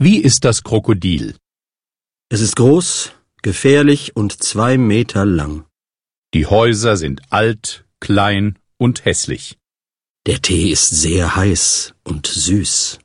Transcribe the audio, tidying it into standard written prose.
Wie ist das Krokodil? Es ist groß, gefährlich und 2 Meter lang. Die Häuser sind alt, klein und hässlich. Der Tee ist sehr heiß und süß.